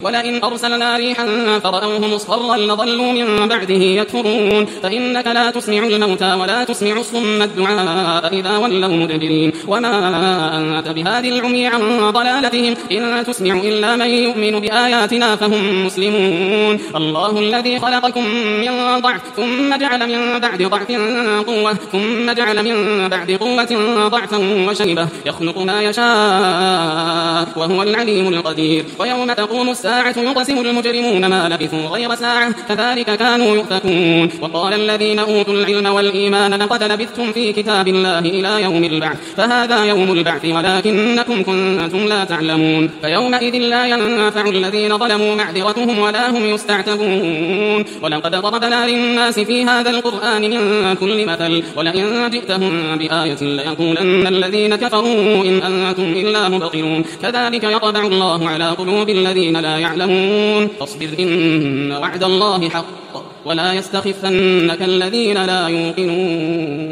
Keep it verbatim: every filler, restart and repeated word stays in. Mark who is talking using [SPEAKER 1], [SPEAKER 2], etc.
[SPEAKER 1] ولئن أرسلنا ريحا فرأوه مصفرا لظلوا من بعده يكفرون فإنك لا تسمع الموتى ولا تسمع الصم الدعاء إذا ولوا مدبرين وما أنت بهادي العمي عن ضلالتهم إن تسمع إلا من يؤمن بآياتنا فهم مسلمون الله الذي خلقكم من ضعف ثم جعل من بعد ضعف قوة ثم جعل من بعد قوة ضعفا وشيبة يخلق ما يشاء وهو العليم القدير ويوم تقوم الساعة يقسم المجرمون ما لبثوا غير ساعة كذلك كانوا يؤفكون وقال الذين أوتوا العلم والإيمان لقد لبثتم في كتاب الله إلى يوم البعث فهذا يوم البعث ولكنكم كنتم لا تعلمون فيومئذ لا ينفع الذين ظلموا معذرتهم ولا هم يستعتبون ولقد ضربنا للناس في هذا القرآن من كل مثل ولئن جئتهم بآية ليقولن الذين كفروا إن أنتم إلا مبطلون كذلك يطبع الله على قلوب الذين لا يعلمون فاصبر إن وعد الله حق ولا يستخفنك الذين لا يوقنون